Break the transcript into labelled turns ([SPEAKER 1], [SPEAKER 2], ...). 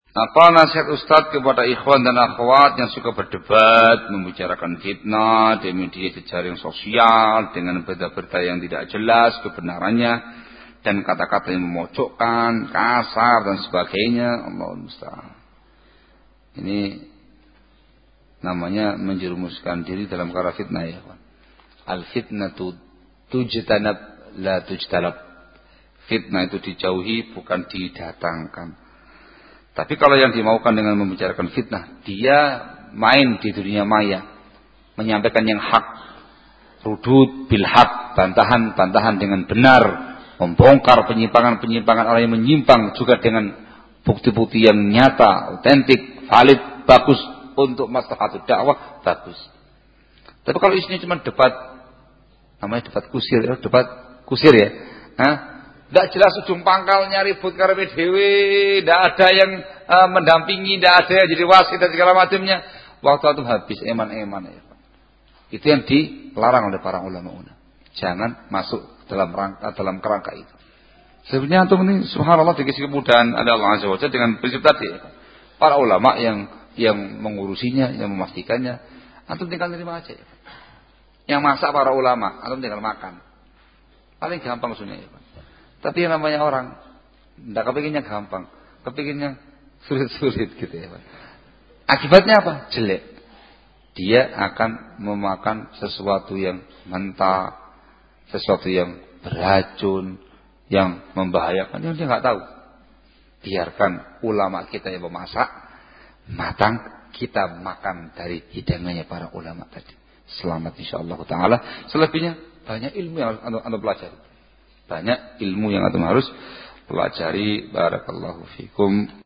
[SPEAKER 1] Apa nasihat Ustadz kepada ikhwan dan akhwat yang suka berdebat, membicarakan fitnah di media jejaring sosial dengan berita-berita yang tidak jelas kebenarannya dan kata-kata yang memojokkan, kasar dan sebagainya. Allahul musta'an. Ini namanya menjerumuskan diri dalam perkara fitnah ya. Al-fitnatu tujtanab la tujtalab. Fitnah itu dijauhi bukan didatangkan. Tapi kalau yang dimaukan dengan membicarakan fitnah, dia main di dunia maya, menyampaikan yang hak, rudud bil haq, bantahan dengan benar, membongkar penyimpangan orang yang menyimpang juga dengan bukti-bukti yang nyata, otentik, valid, bagus untuk maslahat dakwah, bagus. Tapi kalau isinya cuma debat, namanya debat kusir ya. Tidak jelas ujung pangkalnya, ribut karepe dhewe, tidak ada yang mendampingi, tidak ada yang jadi wasit dan segala macamnya. Waktu itu habis eman-eman ya. Itu yang dilarang oleh para ulama. Jangan masuk dalam kerangka itu. Sebenarnya antum ini subhanallah dikasih kemudahan ada Allah Azza wa Jalla dengan prinsip tadi. Para ulama yang mengurusinya, yang memastikannya, antum tinggal terima aja ya. Yang masak para ulama, antum tinggal makan. Paling gampang sebenarnya ya. Tapi yang namanya orang tidak kepinginnya gampang, kepinginnya sulit-sulit gitu ya Pak. Akibatnya apa? Jelek. Dia akan memakan sesuatu yang mentah, sesuatu yang beracun, yang membahayakan, yang dia nggak tahu. Biarkan ulama kita yang memasak matang, kita makan dari hidangannya para ulama tadi. Selamat insyaallah taala. Selebihnya banyak ilmu yang anda pelajari. Banyak ilmu yang antum harus pelajari. Barakallahu fikum.